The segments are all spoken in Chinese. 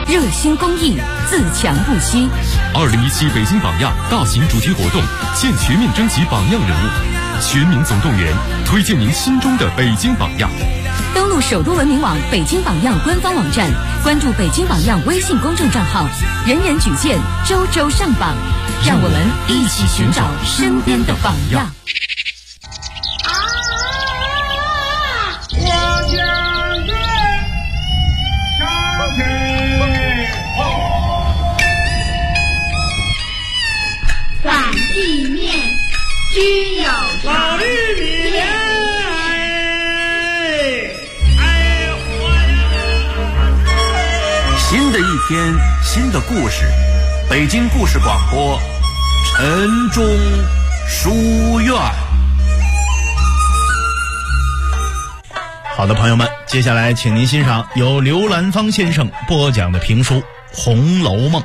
热心公益，自强不息。 2017北京榜样大型主题活动现全面征集榜样人物，全民总动员，推荐您心中的北京榜样。 登录首都文明网北京榜样官方网站，关注北京榜样微信公众账号，人人举荐，周周上榜，让我们一起寻找身边的榜样。 反地面只有老玉米新的一天，新的故事，北京故事广播，晨钟书院。 好的，朋友们，接下来请您欣赏由刘兰芳先生播讲的评书《红楼梦》。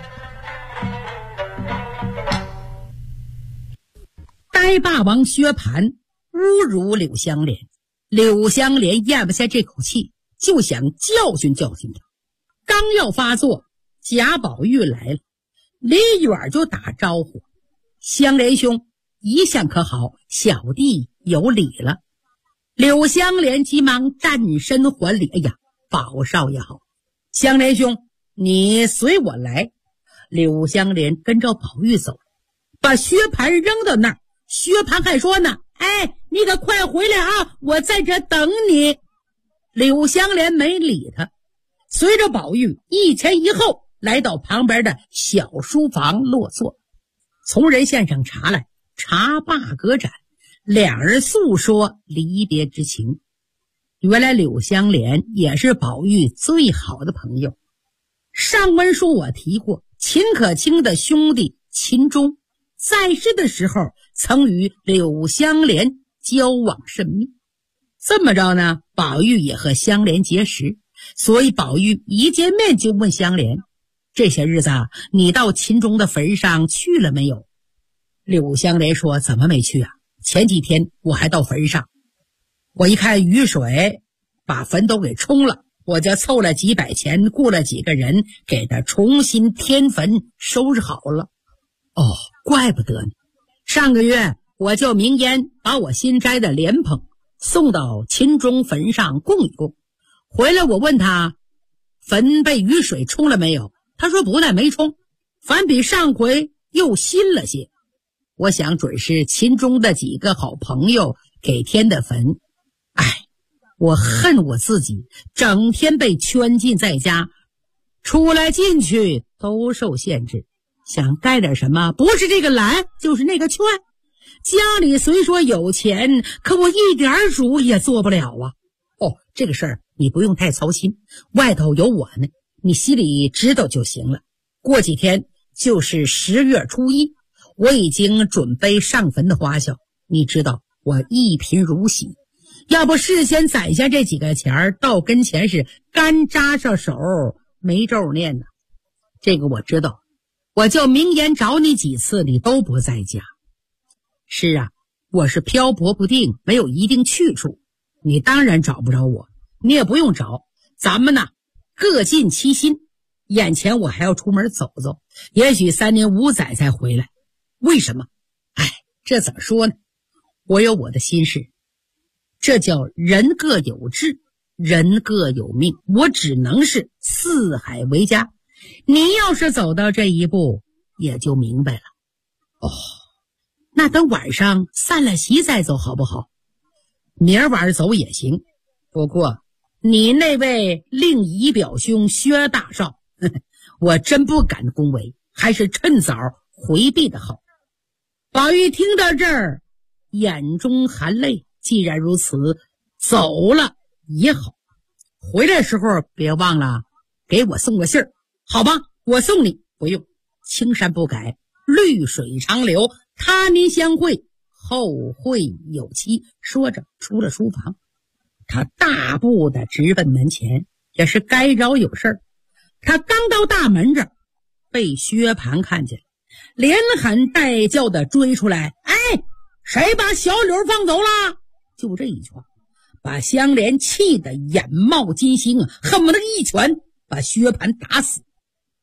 呆霸王薛蟠侮辱柳湘莲，柳湘莲咽不下这口气，就想教训教训他。刚要发作，贾宝玉来了，离远就打招呼：“湘莲兄，一向可好？小弟有礼了。”柳湘莲急忙站身还礼：“哎呀，宝少爷好，湘莲兄，你随我来。”柳湘莲跟着宝玉走，把薛蟠扔到那儿。薛蟠还说呢：“哎，你可快回来啊，我在这等你。”柳湘莲没理他，随着宝玉一前一后来到旁边的小书房落座，从人献上茶来，茶罢隔盏，两人诉说离别之情。原来柳湘莲也是宝玉最好的朋友。上文书我提过，秦可卿的兄弟秦钟在世的时候曾与柳湘莲交往甚密。这么着呢，宝玉也和湘莲结识，所以宝玉一见面就问湘莲：“这些日子你到秦钟的坟上去了没有？”柳湘莲说：“怎么没去啊？前几天我还到坟上，我一看雨水把坟都给冲了，我就凑了几百钱，雇了几个人给他重新添坟收拾好了。”“哦，怪不得呢。上个月我叫明烟把我新摘的莲蓬送到秦钟坟上供一供，回来我问他坟被雨水冲了没有，他说不但没冲，反比上回又新了些。我想准是秦钟的几个好朋友给添的坟。哎，我恨我自己整天被圈禁在家，出来进去都受限制，想干点什么不是这个懒就是那个劝。家里虽说有钱，可我一点主也做不了啊。哦，这个事儿你不用太操心，外头有我呢，你心里知道就行了。过几天就是10月初1，我已经准备上坟的花销，你知道我一贫如洗，要不事先攒下这几个钱，到跟前是干扎上手没咒念呢。这个我知道，我叫明言找你几次你都不在家。是啊，我是漂泊不定，没有一定去处，你当然找不着我，你也不用找，咱们呢各尽其心。眼前我还要出门走走，也许3年5载才回来。为什么？哎，这怎么说呢？我有我的心事，这叫人各有志，人各有命，我只能是四海为家。你要是走到这一步，也就明白了。哦，那等晚上散了席再走好不好？明儿晚上走也行，不过你那位令仪表兄薛大少，我真不敢恭维，还是趁早回避的好。宝玉听到这儿，眼中含泪。既然如此，走了也好，回来的时候别忘了给我送个信儿，好吧？我送你，不用，青山不改，绿水长流，他年相会，后会有期。说着出了书房，他大步的直奔门前，也是该着有事儿。他刚到大门这儿，被薛蟠看见，连喊带叫的追出来：“哎，谁把小柳放走了？”就这一拳，把香莲气得眼冒金星啊，恨不得一拳把薛蟠打死。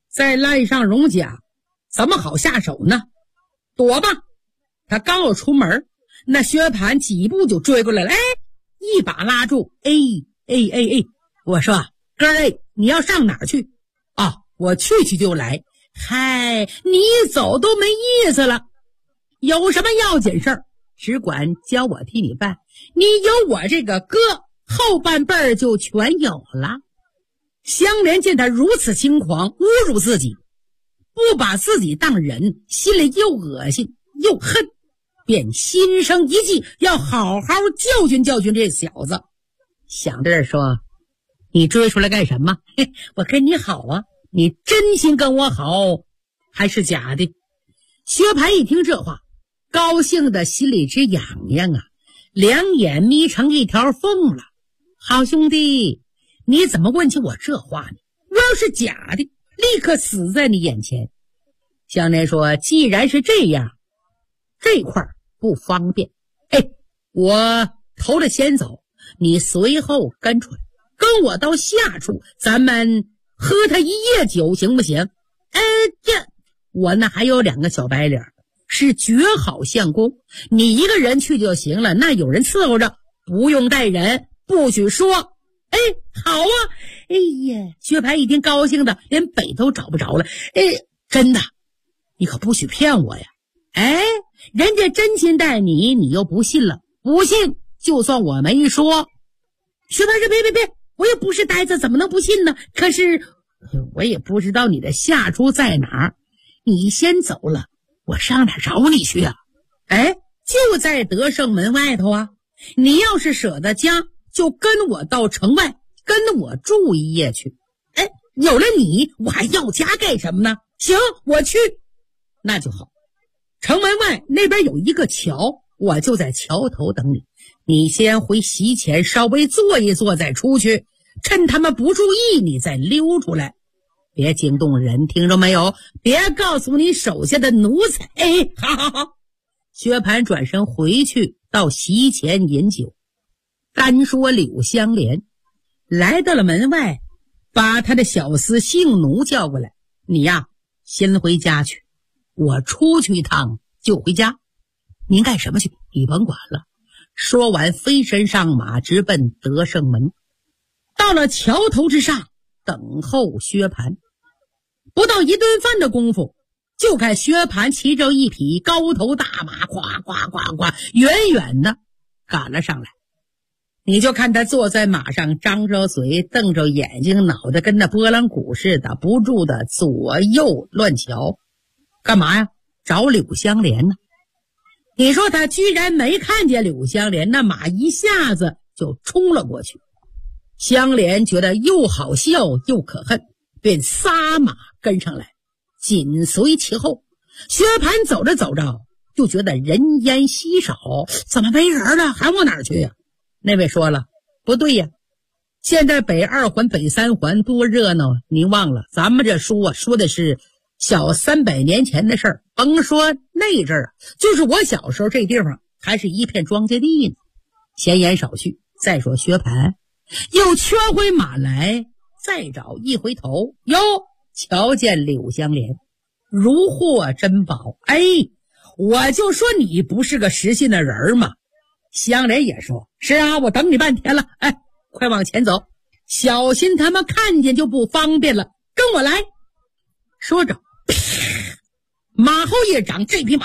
在赖上荣家怎么好下手呢？躲吧！他刚要出门，那薛蟠几步就追过来了，一把拉住，我说哥儿，你要上哪儿去啊？我去就来。嗨，你一走都没意思了。有什么要紧事儿，只管教我替你办。你有我这个哥，后半辈儿就全有了。香莲见他如此轻狂，侮辱自己，不把自己当人，心里又恶心又恨，便心生一计，要好好教训教训这小子。想着说，你追出来干什么？我跟你好啊，你真心跟我好还是假的？薛蟠一听这话，高兴的心里直痒痒啊，两眼眯成一条缝了。好兄弟，你怎么问起我这话呢？我要是假的，立刻死在你眼前。香莲说，既然是这样，这块不方便，我头了先走，你随后跟出来，跟我到下处，咱们喝他一夜酒行不行？我那还有2个小白脸，是绝好相公，你一个人去就行了，那有人伺候着，不用带人，不许说。好啊！薛蟠一听高兴的连北都找不着了。真的，你可不许骗我呀！人家真心待你，你又不信了，不信就算我没说。薛蟠说别，我也不是呆子，怎么能不信呢？可是我也不知道你的下处在哪儿，你先走了，我上哪儿找你去啊？就在德胜门外头啊！你要是舍得家，就跟我到城外，跟我住一夜去。有了你，我还要家干什么呢？行，我去。那就好。城门外那边有一个桥，我就在桥头等你。你先回席前稍微坐一坐再出去，趁他们不注意你再溜出来，别惊动人，听着没有？别告诉你手下的奴才。好。薛蟠转身回去到席前饮酒。单说柳香莲来到了门外，把他的小厮姓奴叫过来，你呀先回家去，我出去一趟就回家，您干什么去？你甭管了。说完飞身上马，直奔德胜门。到了桥头之上，等候薛蟠。不到一顿饭的功夫，就看薛蟠骑着一匹高头大马，呱呱呱呱，远远的赶了上来。你就看他坐在马上，张着嘴，瞪着眼睛，脑袋跟那拨浪鼓似的，不住的左右乱瞧。干嘛呀？找柳香莲呢。你说他居然没看见柳香莲，那马一下子就冲了过去。香莲觉得又好笑又可恨，便撒马跟上来，紧随其后。薛蟠走着走着就觉得人烟稀少，怎么没人了？还往哪儿去呀？那位说了，不对呀，现在北2环北3环多热闹啊！您忘了咱们这书啊，说的是小300年前的事儿，甭说那阵儿，就是我小时候这地方还是一片庄稼地呢。闲言少叙，再说薛蟠又圈回马来，再找一回头，哟，瞧见柳香莲如获珍宝。我就说你不是个实信的人嘛。香莲也说，是啊，我等你半天了，快往前走，小心他们看见就不方便了，跟我来。说着马后一掌，这匹马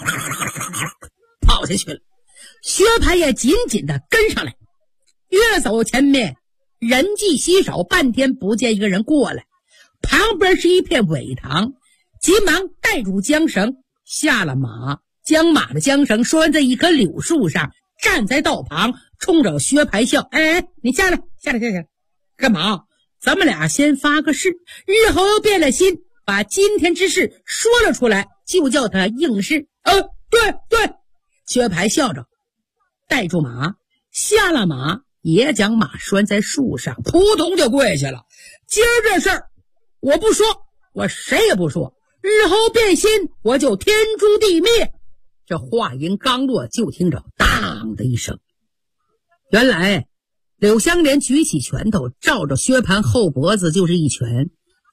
跑下去了。薛蟠也紧紧的跟上来，越走前面人迹稀少，半天不见一个人过来。旁边是一片苇塘，急忙带住缰绳，下了马，将马的缰绳拴在一棵柳树上，站在道旁，冲着薛蟠笑。你下来，干嘛？咱们俩先发个誓，日后又变了心，把今天之事说了出来，就叫他应试。对。薛蟠笑着带住马，下了马，也将马拴在树上，扑通就跪下了。今儿这事儿我不说，我谁也不说，日后变心我就天诛地灭。这话音刚落，就听着当的一声，原来柳香莲举起拳头，照着薛蟠后脖子就是一拳，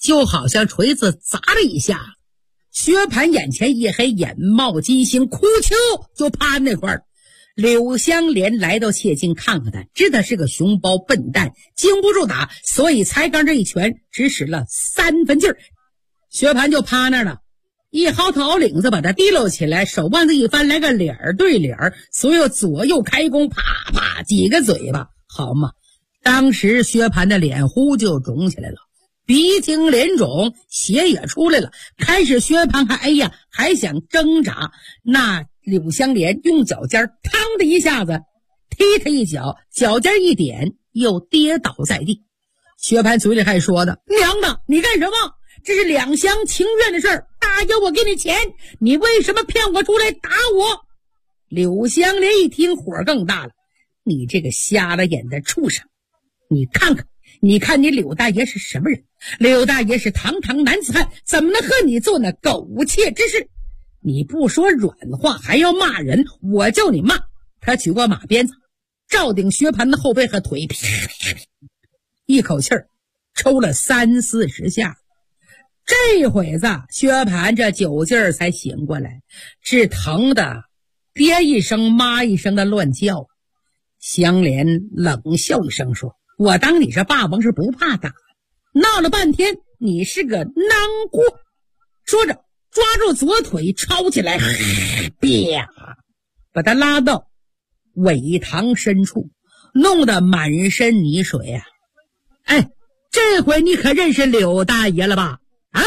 就好像锤子砸了一下。薛蟠眼前一黑，眼冒金星，哭丘就趴那块儿。柳香莲来到切近看看他，知他是个熊包笨蛋，经不住打，所以才刚这一拳只使了3分劲儿。薛蟠就趴那儿了，一薅头领子把他提溜起来，手腕子一翻，来个脸儿对脸儿，所有左右开弓，啪啪几个嘴巴，好嘛！当时薛蟠的脸呼就肿起来了，鼻青脸肿，血也出来了。开始薛蟠还想挣扎，那柳香莲用脚尖嘡的一下子踢他一脚，脚尖一点，又跌倒在地。薛蟠嘴里还说的：“娘的，你干什么？这是两厢情愿的事儿，大爷我给你钱，你为什么骗我出来打我？”柳香莲一听火更大了：“你这个瞎了眼的畜生，你看你柳大爷是什么人？柳大爷是堂堂男子汉，怎么能和你做那苟且之事？你不说软话还要骂人，我叫你骂！”他举过马鞭子照顶薛蟠的后背和腿，一口气儿抽了30-40下。这会子薛蟠这酒劲儿才醒过来，是疼的爹一声妈一声的乱叫。香莲冷笑一声说：“我当你这霸王是不怕打，闹了半天你是个孬锅。”说着抓住左腿抄起来，啪，把他拉到苇塘深处，弄得满身泥水啊！哎，这回你可认识柳大爷了吧？啊，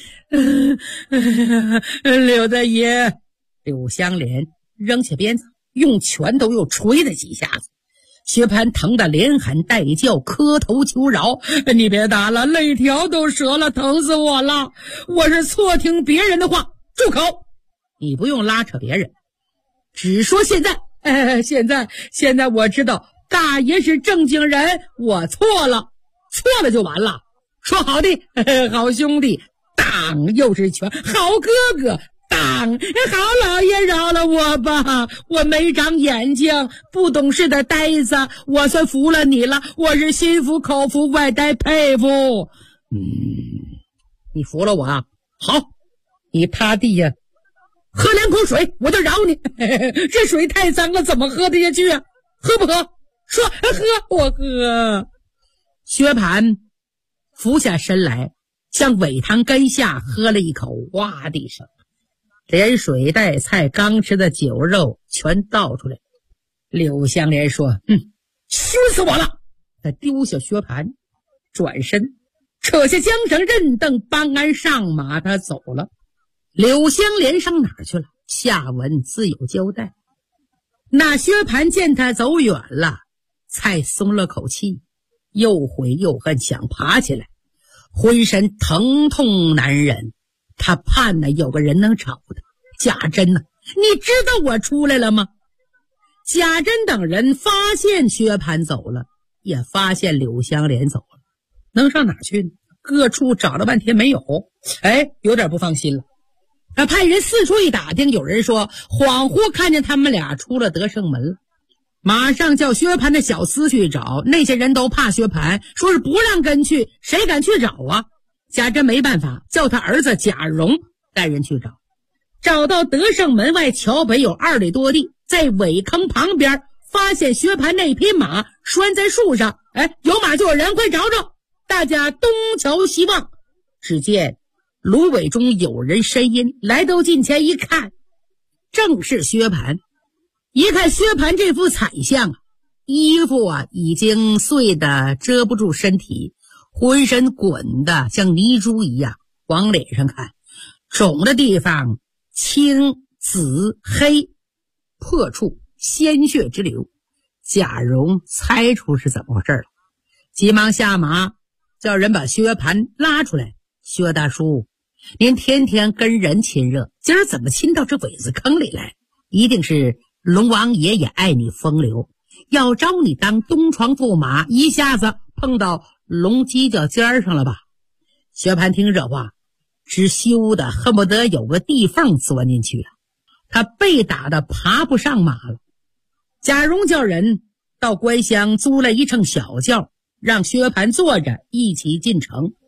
柳大爷！柳香莲扔起鞭子，用拳头又捶了几下子。薛蟠疼得连喊带叫，磕头求饶：“你别打了，肋条都折了，疼死我了！我是错听别人的话。住口！你不用拉扯别人，只说现在。现在我知道大爷是正经人，我错了就完了。说好的，好兄弟，当又是拳，好哥哥。当好老爷饶了我吧，我没长眼睛，不懂事的呆子，我算服了你了，我是心服口服，外带佩服。你服了我啊？好，你趴地呀，喝2口水，我就饶你。这水太脏了，怎么喝得下去啊？喝不喝？说喝，我喝。薛蟠俯下身来，向苇塘根下喝了一口，哇的一声，连水带菜刚吃的酒肉全倒出来。柳香莲说：“熏死我了！”他丢下薛蟠，转身扯下缰绳，任凳帮鞍上马，他走了。柳香莲上哪儿去了？下文自有交代。那薛蟠见他走远了，才松了口气，又悔又恨，想爬起来，浑身疼痛难忍。他盼呢有个人能找他。贾珍呢？你知道我出来了吗？贾珍等人发现薛蟠走了，也发现柳香莲走了，能上哪儿去呢？各处找了半天没有，有点不放心了。派人四处一打听，有人说恍惚看见他们俩出了德胜门了，马上叫薛蟠的小厮去找。那些人都怕薛蟠，说是不让跟去，谁敢去找啊？贾珍没办法，叫他儿子贾蓉带人去找。找到德胜门外桥北有2里多地，在苇坑旁边发现薛蟠那匹马拴在树上，有马就有人，快找找！大家东瞧西望，只见芦苇中有人呻吟，来到近前一看，正是薛蟠。一看薛蟠这副惨相，衣服已经碎得遮不住身体，浑身滚得像泥珠一样，往脸上看，肿的地方青紫黑，破处鲜血直流。贾蓉猜出是怎么回事了，急忙下马叫人把薛蟠拉出来。薛大叔，您天天跟人亲热，今儿怎么亲到这苇子坑里来？一定是龙王爷也爱你风流，要招你当东床驸马，一下子碰到龙犄角尖上了吧？薛蟠听这话，直羞得恨不得有个地缝钻进去了，他被打得爬不上马了。贾蓉叫人到官乡租了一乘小轿，让薛蟠坐着一起进城。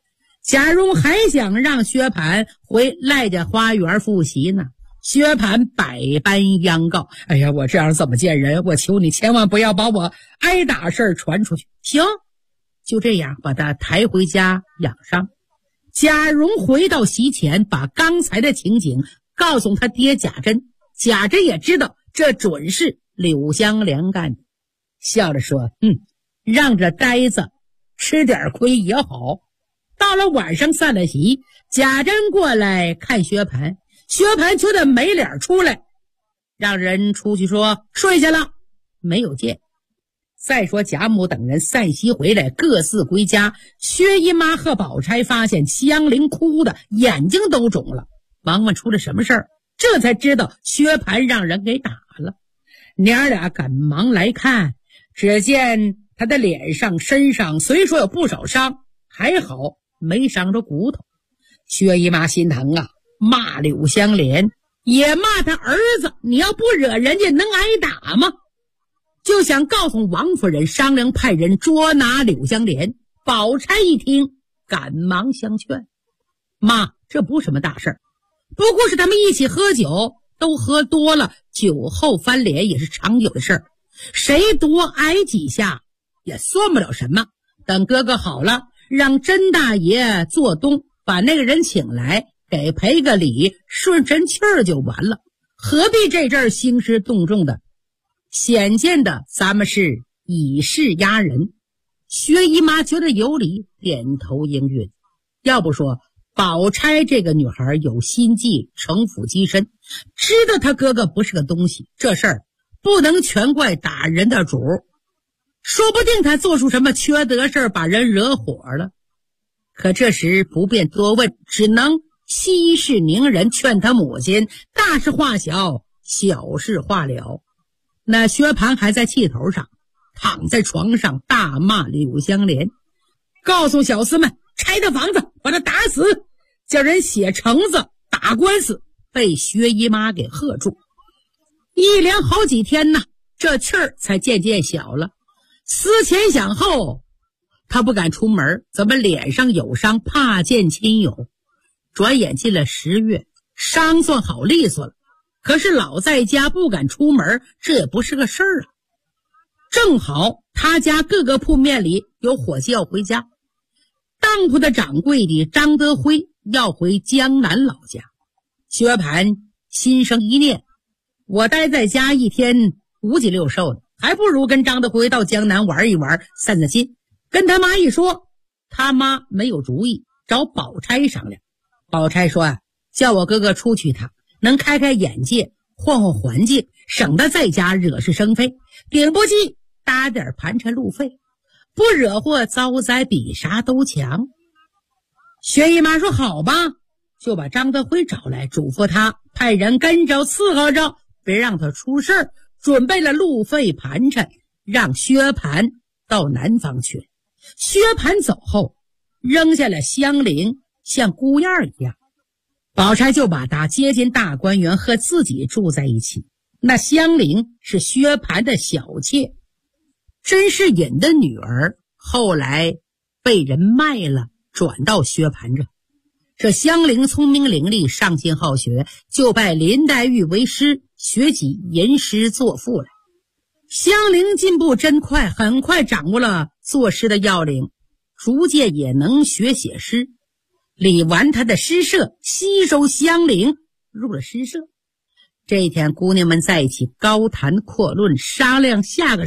贾蓉还想让薛蟠回赖家花园复习呢，薛蟠百般央告：哎呀，我这样怎么见人？我求你千万不要把我挨打事儿传出去。行，就这样把他抬回家养伤。贾蓉回到席前，把刚才的情景告诉他爹贾珍。贾珍也知道这准是柳香莲干的，笑着说：让这呆子吃点亏也好。到了晚上散了席，贾珍过来看薛蟠，薛蟠就得没脸出来，让人出去说睡下了，没有见。再说贾母等人散席回来，各自归家。薛姨妈和宝钗发现香菱哭的眼睛都肿了，忙问出了什么事儿，这才知道薛蟠让人给打了。娘俩赶忙来看，只见他的脸上身上虽说有不少伤，还好没伤着骨头。薛姨妈心疼啊，骂柳香莲，也骂他儿子，你要不惹人家能挨打吗？就想告诉王夫人商量派人捉拿柳香莲。宝钗一听，赶忙相劝：妈，这不是什么大事儿，不过是他们一起喝酒，都喝多了，酒后翻脸也是常有的事儿，谁多挨几下也算不了什么。等哥哥好了，让甄大爷做东，把那个人请来，给赔个礼，顺神气儿就完了，何必这阵儿兴师动众的？显见的咱们是以势压人。薛姨妈觉得有理，点头应允。要不说宝钗这个女孩有心计，城府极深，知道她哥哥不是个东西，这事儿不能全怪打人的主，说不定她做出什么缺德事儿，把人惹火了。可这时不便多问，只能息事宁人，劝他母亲大事化小，小事化了。那薛蟠还在气头上，躺在床上大骂柳香莲，告诉小厮们拆他房子，把他打死，叫人写橙子打官司，被薛姨妈给喝住。一连好几天呢，这气儿才渐渐小了。思前想后，他不敢出门，怎么脸上有伤，怕见亲友。转眼进了10月，伤算好利索了，可是老在家不敢出门，这也不是个事儿啊。正好他家各个铺面里有伙计要回家，当铺的掌柜的张德辉要回江南老家。薛蟠心生一念，我待在家一天5几6瘦的，还不如跟张德辉到江南玩一玩，散散心。跟他妈一说，他妈没有主意，找宝钗商量。宝钗说叫我哥哥出去一趟，能开开眼界，换换环境，省得在家惹是生非，顶不济搭点盘缠路费，不惹祸遭灾比啥都强。薛姨妈说好吧，就把张德辉找来，嘱咐他派人跟着伺候着，别让他出事儿，准备了路费盘缠，让薛蟠到南方去。薛蟠走后，扔下了香菱，像孤雁一样。宝钗就把他接进大观园，和自己住在一起。那香菱是薛蟠的小妾，甄士隐的女儿，后来被人卖了，转到薛蟠这。这香菱聪明伶俐，上进好学，就拜林黛玉为师，学起吟诗作赋来。香菱进步真快，很快掌握了作诗的要领，逐渐也能学写诗。理完他的诗社，吸收香菱入了诗社。这一天姑娘们在一起高谈阔论，商量下个